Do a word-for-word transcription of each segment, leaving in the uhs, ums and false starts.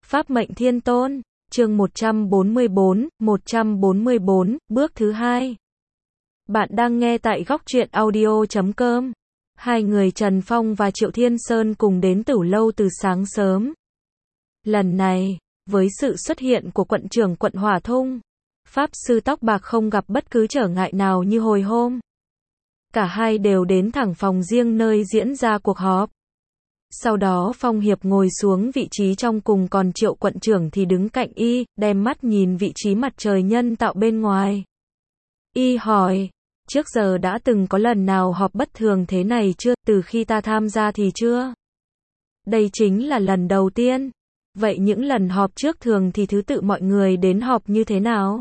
Pháp mệnh thiên tôn, chương một trăm bốn mươi bốn, một trăm bốn mươi bốn, bước thứ hai. Bạn đang nghe tại góc truyện audio chấm com. Hai người Trần Phong và Triệu Thiên Sơn cùng đến Tửu Lâu từ sáng sớm. Lần này, với sự xuất hiện của quận trưởng quận Hỏa Thung, Pháp sư tóc bạc không gặp bất cứ trở ngại nào như hồi hôm. Cả hai đều đến thẳng phòng riêng nơi diễn ra cuộc họp. Sau đó Phong Hiệp ngồi xuống vị trí trong cùng, còn Triệu quận trưởng thì đứng cạnh y, đem mắt nhìn vị trí mặt trời nhân tạo bên ngoài. Y hỏi, trước giờ đã từng có lần nào họp bất thường thế này chưa, từ khi ta tham gia thì chưa? Đây chính là lần đầu tiên. Vậy những lần họp trước thường thì thứ tự mọi người đến họp như thế nào?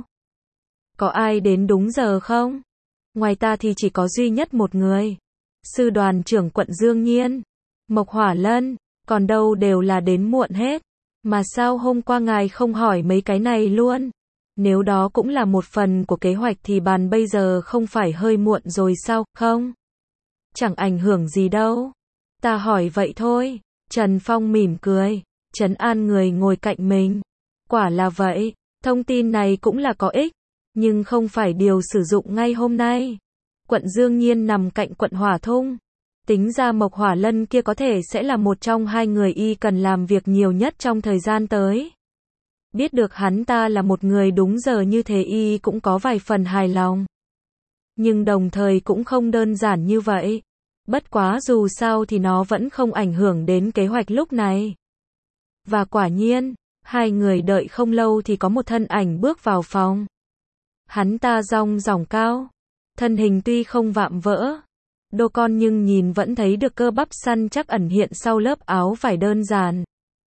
Có ai đến đúng giờ không? Ngoài ta thì chỉ có duy nhất một người. Sư đoàn trưởng quận Dương Nhiên, Mộc Hỏa Lân, còn đâu đều là đến muộn hết. Mà sao hôm qua ngài không hỏi mấy cái này luôn? Nếu đó cũng là một phần của kế hoạch thì bàn bây giờ không phải hơi muộn rồi sao, không? Chẳng ảnh hưởng gì đâu. Ta hỏi vậy thôi. Trần Phong mỉm cười, trấn an người ngồi cạnh mình. Quả là vậy, thông tin này cũng là có ích, nhưng không phải điều sử dụng ngay hôm nay. Quận Dương Nhiên nằm cạnh quận Hỏa Thung. Tính ra Mộc Hỏa Lân kia có thể sẽ là một trong hai người y cần làm việc nhiều nhất trong thời gian tới. Biết được hắn ta là một người đúng giờ như thế y cũng có vài phần hài lòng. Nhưng đồng thời cũng không đơn giản như vậy. Bất quá dù sao thì nó vẫn không ảnh hưởng đến kế hoạch lúc này. Và quả nhiên, hai người đợi không lâu thì có một thân ảnh bước vào phòng. Hắn ta dong dỏng cao, thân hình tuy không vạm vỡ, đô con nhưng nhìn vẫn thấy được cơ bắp săn chắc ẩn hiện sau lớp áo vải đơn giản.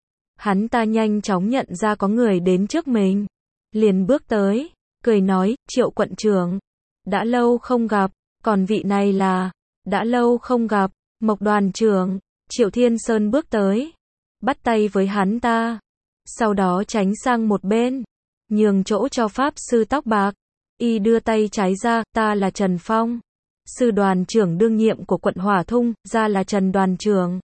Hắn ta nhanh chóng nhận ra có người đến trước mình, liền bước tới, cười nói, Triệu quận trưởng, đã lâu không gặp, còn vị này là, đã lâu không gặp, Mộc đoàn trưởng. Triệu Thiên Sơn bước tới, bắt tay với hắn ta, sau đó tránh sang một bên, nhường chỗ cho Pháp sư tóc bạc. Y đưa tay trái ra, ta là Trần Phong, sư đoàn trưởng đương nhiệm của quận Hỏa Thung, ra là Trần đoàn trưởng.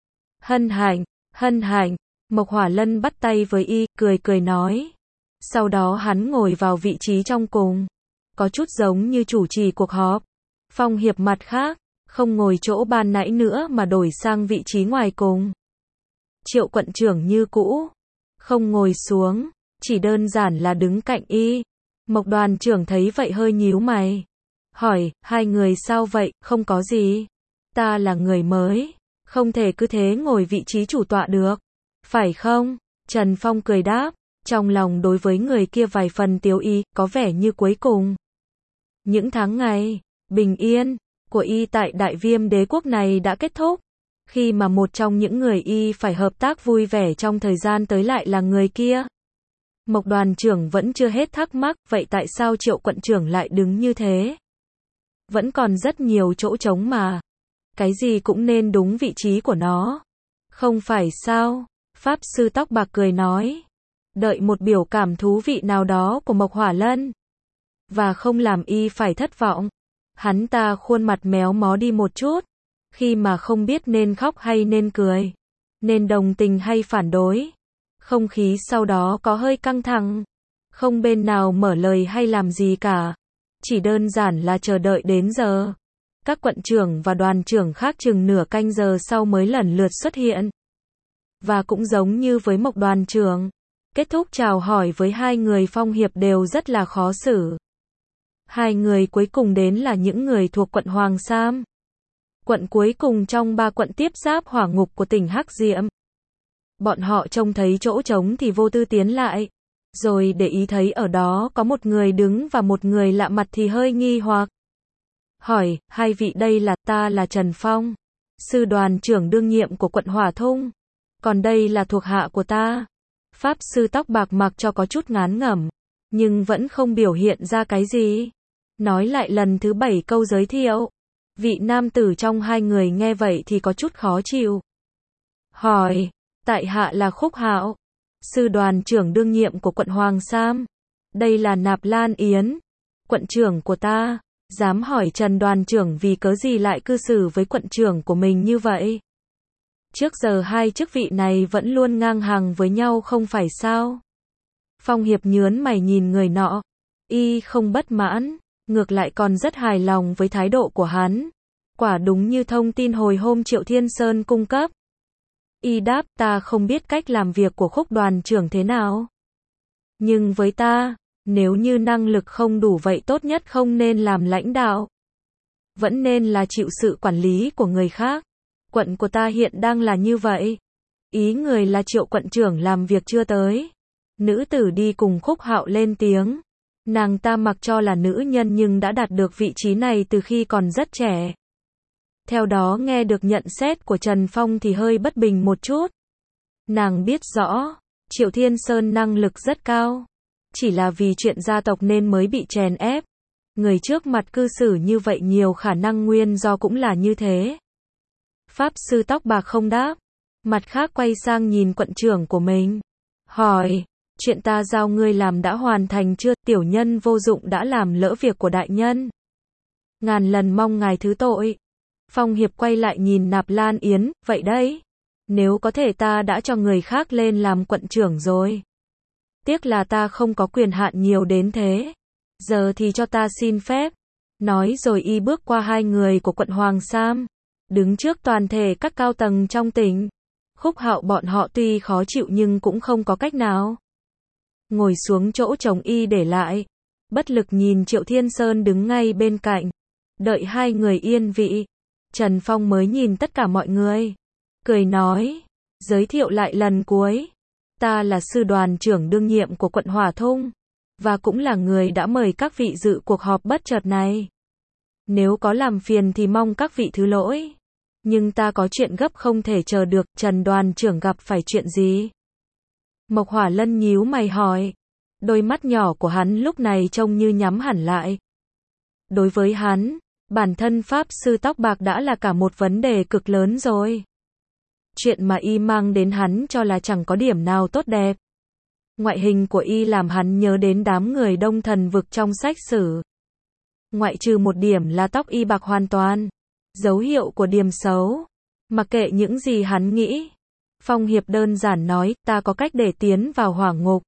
Hân hạnh, hân hạnh. Mộc Hỏa Lân bắt tay với y, cười cười nói. Sau đó hắn ngồi vào vị trí trong cùng, có chút giống như chủ trì cuộc họp. Phong Hiệp mặt khác, không ngồi chỗ ban nãy nữa mà đổi sang vị trí ngoài cùng. Triệu quận trưởng như cũ, không ngồi xuống, chỉ đơn giản là đứng cạnh y. Mộc đoàn trưởng thấy vậy hơi nhíu mày, hỏi, hai người sao vậy? Không có gì. Ta là người mới, không thể cứ thế ngồi vị trí chủ tọa được, phải không? Trần Phong cười đáp, trong lòng đối với người kia vài phần tiêu y, có vẻ như cuối cùng những tháng ngày bình yên của y tại Đại Viêm đế quốc này đã kết thúc, khi mà một trong những người y phải hợp tác vui vẻ trong thời gian tới lại là người kia. Mộc đoàn trưởng vẫn chưa hết thắc mắc, vậy tại sao Triệu quận trưởng lại đứng như thế? Vẫn còn rất nhiều chỗ trống mà. Cái gì cũng nên đúng vị trí của nó. Không phải sao? Pháp sư tóc bạc cười nói. Đợi một biểu cảm thú vị nào đó của Mộc Hỏa Lân. Và không làm y phải thất vọng. Hắn ta khuôn mặt méo mó đi một chút. Khi mà không biết nên khóc hay nên cười. Nên đồng tình hay phản đối. Không khí sau đó có hơi căng thẳng. Không bên nào mở lời hay làm gì cả. Chỉ đơn giản là chờ đợi đến giờ. Các quận trưởng và đoàn trưởng khác chừng nửa canh giờ sau mới lần lượt xuất hiện. Và cũng giống như với Mộc đoàn trưởng, kết thúc chào hỏi với hai người Phong Hiệp đều rất là khó xử. Hai người cuối cùng đến là những người thuộc quận Hoàng Sam. Quận cuối cùng trong ba quận tiếp giáp hỏa ngục của tỉnh Hắc Diệm. Bọn họ trông thấy chỗ trống thì vô tư tiến lại. Rồi để ý thấy ở đó có một người đứng và một người lạ mặt thì hơi nghi hoặc. Hỏi, hai vị đây là, ta là Trần Phong, sư đoàn trưởng đương nhiệm của quận Hỏa Thung. Còn đây là thuộc hạ của ta. Pháp sư tóc bạc mặc cho có chút ngán ngẩm, nhưng vẫn không biểu hiện ra cái gì. Nói lại lần thứ bảy câu giới thiệu. Vị nam tử trong hai người nghe vậy thì có chút khó chịu. Hỏi, tại hạ là Khúc Hạo, sư đoàn trưởng đương nhiệm của quận Hoàng Sam. Đây là Nạp Lan Yến, quận trưởng của ta. Dám hỏi Trần đoàn trưởng vì cớ gì lại cư xử với quận trưởng của mình như vậy? Trước giờ hai chức vị này vẫn luôn ngang hàng với nhau không phải sao? Phong Hiệp nhớn mày nhìn người nọ. Y không bất mãn, ngược lại còn rất hài lòng với thái độ của hắn. Quả đúng như thông tin hồi hôm Triệu Thiên Sơn cung cấp. Y đáp, ta không biết cách làm việc của Khúc đoàn trưởng thế nào. Nhưng với ta, nếu như năng lực không đủ vậy tốt nhất không nên làm lãnh đạo. Vẫn nên là chịu sự quản lý của người khác. Quận của ta hiện đang là như vậy. Ý người là Triệu quận trưởng làm việc chưa tới. Nữ tử đi cùng Khúc Hạo lên tiếng. Nàng ta mặc cho là nữ nhân nhưng đã đạt được vị trí này từ khi còn rất trẻ. Theo đó nghe được nhận xét của Trần Phong thì hơi bất bình một chút. Nàng biết rõ, Triệu Thiên Sơn năng lực rất cao. Chỉ là vì chuyện gia tộc nên mới bị chèn ép. Người trước mặt cư xử như vậy nhiều khả năng nguyên do cũng là như thế. Pháp sư tóc bạc không đáp. Mặt khác quay sang nhìn quận trưởng của mình. Hỏi, chuyện ta giao ngươi làm đã hoàn thành chưa? Tiểu nhân vô dụng đã làm lỡ việc của đại nhân. Ngàn lần mong ngài thứ tội. Phong Hiệp quay lại nhìn Nạp Lan Yến, vậy đấy. Nếu có thể ta đã cho người khác lên làm quận trưởng rồi. Tiếc là ta không có quyền hạn nhiều đến thế. Giờ thì cho ta xin phép. Nói rồi y bước qua hai người của quận Hoàng Sam. Đứng trước toàn thể các cao tầng trong tỉnh. Khúc Hạo bọn họ tuy khó chịu nhưng cũng không có cách nào. Ngồi xuống chỗ chồng y để lại. Bất lực nhìn Triệu Thiên Sơn đứng ngay bên cạnh. Đợi hai người yên vị. Trần Phong mới nhìn tất cả mọi người. Cười nói. Giới thiệu lại lần cuối. Ta là sư đoàn trưởng đương nhiệm của quận Hỏa Thung. Và cũng là người đã mời các vị dự cuộc họp bất chợt này. Nếu có làm phiền thì mong các vị thứ lỗi. Nhưng ta có chuyện gấp không thể chờ được. Trần đoàn trưởng gặp phải chuyện gì? Mộc Hỏa Lân nhíu mày hỏi. Đôi mắt nhỏ của hắn lúc này trông như nhắm hẳn lại. Đối với hắn, bản thân Pháp sư tóc bạc đã là cả một vấn đề cực lớn rồi. Chuyện mà y mang đến hắn cho là chẳng có điểm nào tốt đẹp. Ngoại hình của y làm hắn nhớ đến đám người Đông Thần vực trong sách sử. Ngoại trừ một điểm là tóc y bạc hoàn toàn. Dấu hiệu của điểm xấu. Mặc kệ những gì hắn nghĩ. Phong Hiệp đơn giản nói, ta có cách để tiến vào hỏa ngục.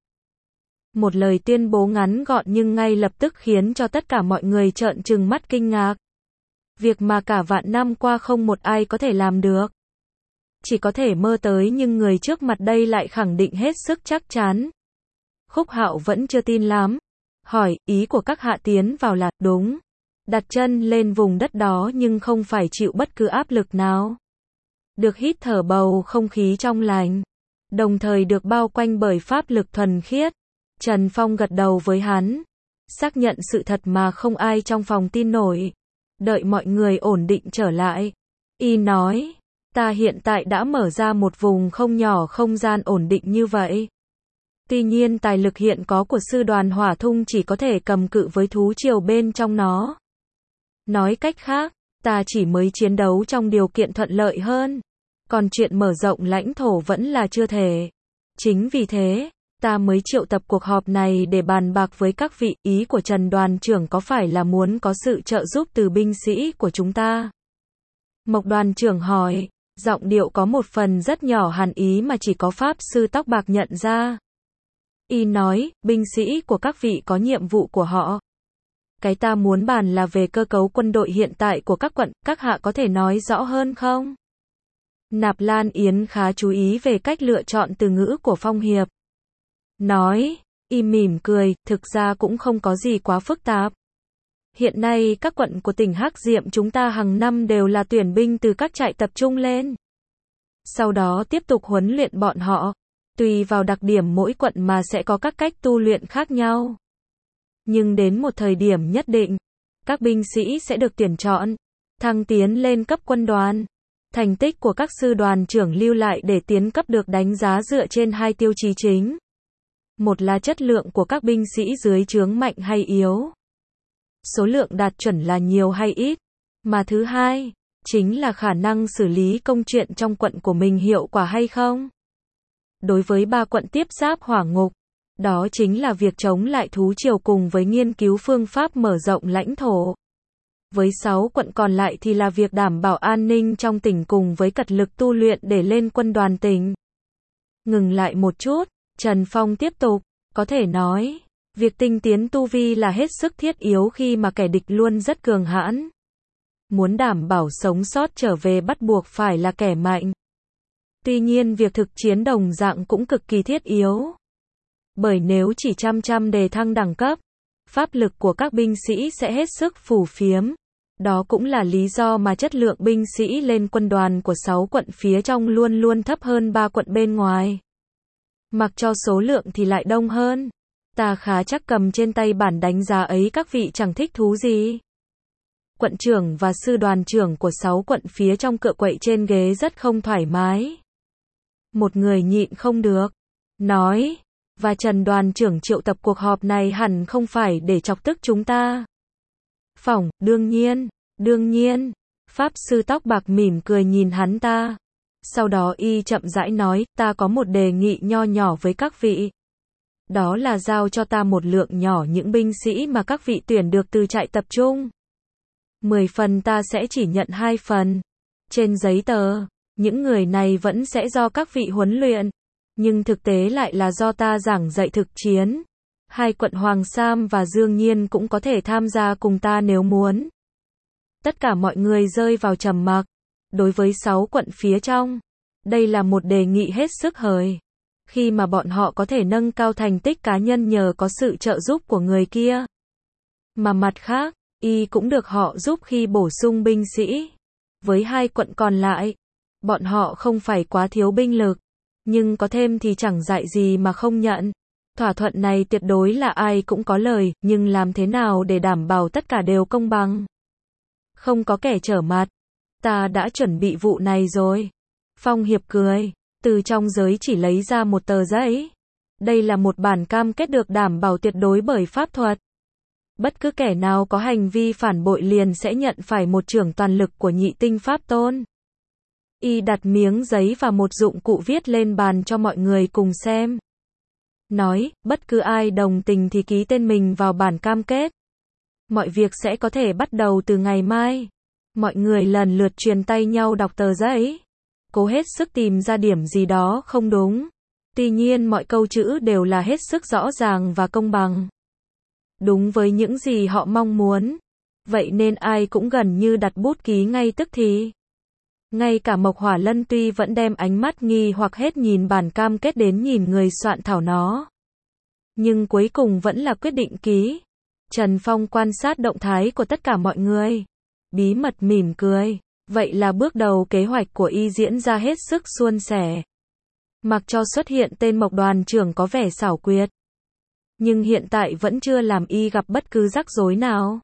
Một lời tuyên bố ngắn gọn nhưng ngay lập tức khiến cho tất cả mọi người trợn trừng mắt kinh ngạc. Việc mà cả vạn năm qua không một ai có thể làm được. Chỉ có thể mơ tới nhưng người trước mặt đây lại khẳng định hết sức chắc chắn. Khúc Hạo vẫn chưa tin lắm. Hỏi, ý của các hạ tiến vào là, đúng. Đặt chân lên vùng đất đó nhưng không phải chịu bất cứ áp lực nào. Được hít thở bầu không khí trong lành. Đồng thời được bao quanh bởi pháp lực thuần khiết. Trần Phong gật đầu với hắn. Xác nhận sự thật mà không ai trong phòng tin nổi. Đợi mọi người ổn định trở lại. Y nói, ta hiện tại đã mở ra một vùng không nhỏ không gian ổn định như vậy. Tuy nhiên tài lực hiện có của sư đoàn Hỏa Thung chỉ có thể cầm cự với thú triều bên trong nó. Nói cách khác, ta chỉ mới chiến đấu trong điều kiện thuận lợi hơn. Còn chuyện mở rộng lãnh thổ vẫn là chưa thể. Chính vì thế, ta mới triệu tập cuộc họp này để bàn bạc với các vị. Ý của Trần đoàn trưởng có phải là muốn có sự trợ giúp từ binh sĩ của chúng ta? Mộc đoàn trưởng hỏi, giọng điệu có một phần rất nhỏ hàn ý mà chỉ có Pháp sư tóc bạc nhận ra. Y nói, binh sĩ của các vị có nhiệm vụ của họ. Cái ta muốn bàn là về cơ cấu quân đội hiện tại của các quận, các hạ có thể nói rõ hơn không? Nạp Lan Yến khá chú ý về cách lựa chọn từ ngữ của Phong Hiệp. Nói, y mỉm cười, thực ra cũng không có gì quá phức tạp. Hiện nay các quận của tỉnh Hắc Diệm chúng ta hàng năm đều là tuyển binh từ các trại tập trung lên. Sau đó tiếp tục huấn luyện bọn họ. Tùy vào đặc điểm mỗi quận mà sẽ có các cách tu luyện khác nhau. Nhưng đến một thời điểm nhất định, các binh sĩ sẽ được tuyển chọn, thăng tiến lên cấp quân đoàn. Thành tích của các sư đoàn trưởng lưu lại để tiến cấp được đánh giá dựa trên hai tiêu chí chính. Một là chất lượng của các binh sĩ dưới trướng mạnh hay yếu. Số lượng đạt chuẩn là nhiều hay ít. Mà thứ hai, chính là khả năng xử lý công chuyện trong quận của mình hiệu quả hay không. Đối với ba quận tiếp giáp hỏa ngục, đó chính là việc chống lại thú triều cùng với nghiên cứu phương pháp mở rộng lãnh thổ. Với sáu quận còn lại thì là việc đảm bảo an ninh trong tỉnh cùng với cật lực tu luyện để lên quân đoàn tỉnh. Ngừng lại một chút, Trần Phong tiếp tục, có thể nói, việc tinh tiến tu vi là hết sức thiết yếu khi mà kẻ địch luôn rất cường hãn. Muốn đảm bảo sống sót trở về bắt buộc phải là kẻ mạnh. Tuy nhiên việc thực chiến đồng dạng cũng cực kỳ thiết yếu. Bởi nếu chỉ chăm chăm đề thăng đẳng cấp, pháp lực của các binh sĩ sẽ hết sức phù phiếm. Đó cũng là lý do mà chất lượng binh sĩ lên quân đoàn của sáu quận phía trong luôn luôn thấp hơn ba quận bên ngoài. Mặc cho số lượng thì lại đông hơn. Ta khá chắc cầm trên tay bản đánh giá ấy các vị chẳng thích thú gì. Quận trưởng và sư đoàn trưởng của sáu quận phía trong cựa quậy trên ghế rất không thoải mái. Một người nhịn không được, nói, và Trần đoàn trưởng triệu tập cuộc họp này hẳn không phải để chọc tức chúng ta. Phỏng, đương nhiên, đương nhiên, Pháp sư tóc bạc mỉm cười nhìn hắn ta. Sau đó y chậm rãi nói, ta có một đề nghị nho nhỏ với các vị. Đó là giao cho ta một lượng nhỏ những binh sĩ mà các vị tuyển được từ trại tập trung. Mười phần ta sẽ chỉ nhận hai phần. Trên giấy tờ, những người này vẫn sẽ do các vị huấn luyện, nhưng thực tế lại là do ta giảng dạy thực chiến. Hai quận Hoàng Sam và Dương Nhiên cũng có thể tham gia cùng ta nếu muốn. Tất cả mọi người rơi vào trầm mặc. Đối với sáu quận phía trong, đây là một đề nghị hết sức hời. Khi mà bọn họ có thể nâng cao thành tích cá nhân nhờ có sự trợ giúp của người kia. Mà mặt khác, y cũng được họ giúp khi bổ sung binh sĩ. Với hai quận còn lại, bọn họ không phải quá thiếu binh lực, nhưng có thêm thì chẳng dạy gì mà không nhận. Thỏa thuận này tuyệt đối là ai cũng có lời, nhưng làm thế nào để đảm bảo tất cả đều công bằng? Không có kẻ trở mặt. Ta đã chuẩn bị vụ này rồi. Phong Hiệp cười, từ trong giới chỉ lấy ra một tờ giấy. Đây là một bản cam kết được đảm bảo tuyệt đối bởi pháp thuật. Bất cứ kẻ nào có hành vi phản bội liền sẽ nhận phải một chưởng toàn lực của nhị tinh pháp tôn. Y đặt miếng giấy và một dụng cụ viết lên bàn cho mọi người cùng xem. Nói, bất cứ ai đồng tình thì ký tên mình vào bản cam kết. Mọi việc sẽ có thể bắt đầu từ ngày mai. Mọi người lần lượt truyền tay nhau đọc tờ giấy. Cố hết sức tìm ra điểm gì đó không đúng. Tuy nhiên mọi câu chữ đều là hết sức rõ ràng và công bằng. Đúng với những gì họ mong muốn. Vậy nên ai cũng gần như đặt bút ký ngay tức thì. Ngay cả Mộc Hỏa Lân tuy vẫn đem ánh mắt nghi hoặc hết nhìn bản cam kết đến nhìn người soạn thảo nó. Nhưng cuối cùng vẫn là quyết định ký. Trần Phong quan sát động thái của tất cả mọi người. Bí mật mỉm cười. Vậy là bước đầu kế hoạch của y diễn ra hết sức suôn sẻ. Mặc cho xuất hiện tên Mộc đoàn trưởng có vẻ xảo quyệt. Nhưng hiện tại vẫn chưa làm y gặp bất cứ rắc rối nào.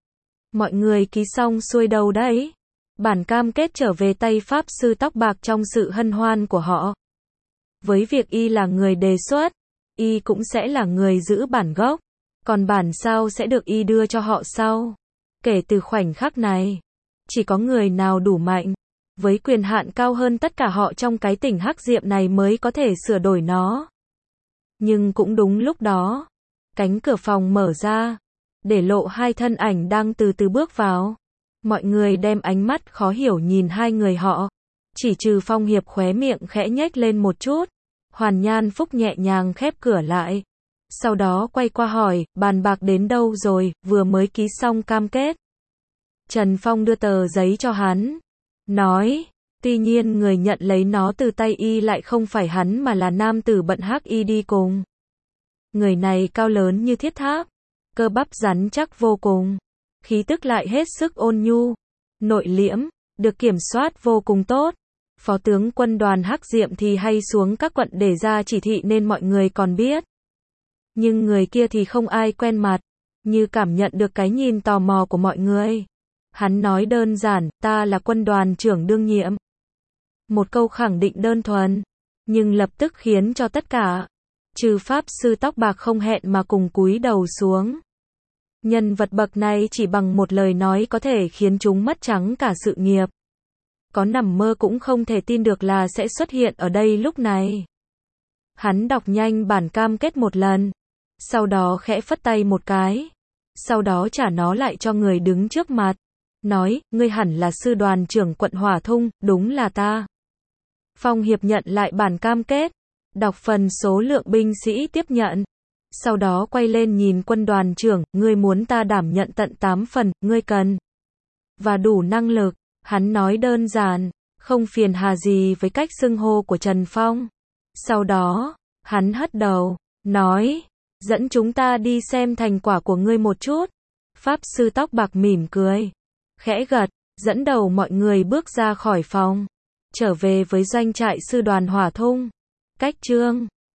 Mọi người ký xong xuôi đâu đấy. Bản cam kết trở về tay Pháp sư tóc bạc trong sự hân hoan của họ. Với việc y là người đề xuất, y cũng sẽ là người giữ bản gốc. Còn bản sao sẽ được y đưa cho họ sau. Kể từ khoảnh khắc này, chỉ có người nào đủ mạnh, với quyền hạn cao hơn tất cả họ trong cái tỉnh Hắc Diệm này mới có thể sửa đổi nó. Nhưng cũng đúng lúc đó, cánh cửa phòng mở ra, để lộ hai thân ảnh đang từ từ bước vào. Mọi người đem ánh mắt khó hiểu nhìn hai người họ. Chỉ trừ Phong Hiệp khóe miệng khẽ nhếch lên một chút. Hoàn Nhan Phúc nhẹ nhàng khép cửa lại. Sau đó quay qua hỏi, bàn bạc đến đâu rồi, vừa mới ký xong cam kết. Trần Phong đưa tờ giấy cho hắn. Nói, tuy nhiên người nhận lấy nó từ tay y lại không phải hắn mà là nam tử bận hắc y đi cùng. Người này cao lớn như thiết tháp. Cơ bắp rắn chắc vô cùng. Khí tức lại hết sức ôn nhu. Nội liễm, được kiểm soát vô cùng tốt. Phó tướng quân đoàn Hắc Diệm thì hay xuống các quận để ra chỉ thị nên mọi người còn biết. Nhưng người kia thì không ai quen mặt. Như cảm nhận được cái nhìn tò mò của mọi người. Hắn nói đơn giản, ta là quân đoàn trưởng đương nhiệm. Một câu khẳng định đơn thuần. Nhưng lập tức khiến cho tất cả, trừ Pháp sư tóc bạc không hẹn mà cùng cúi đầu xuống. Nhân vật bậc này chỉ bằng một lời nói có thể khiến chúng mất trắng cả sự nghiệp. Có nằm mơ cũng không thể tin được là sẽ xuất hiện ở đây lúc này. Hắn đọc nhanh bản cam kết một lần. Sau đó khẽ phất tay một cái. Sau đó trả nó lại cho người đứng trước mặt. nói, ngươi hẳn là sư đoàn trưởng quận Hỏa Thung, đúng là ta. Phong Hiệp nhận lại bản cam kết, đọc phần số lượng binh sĩ tiếp nhận. Sau đó quay lên nhìn quân đoàn trưởng, ngươi muốn ta đảm nhận tận tám phần, ngươi cần và đủ năng lực. Hắn nói đơn giản, không phiền hà gì với cách xưng hô của Trần Phong. Sau đó, hắn hất đầu, nói, dẫn chúng ta đi xem thành quả của ngươi một chút. Pháp sư tóc bạc mỉm cười, khẽ gật, dẫn đầu mọi người bước ra khỏi phòng, trở về với doanh trại sư đoàn Hỏa Thung. Cách chương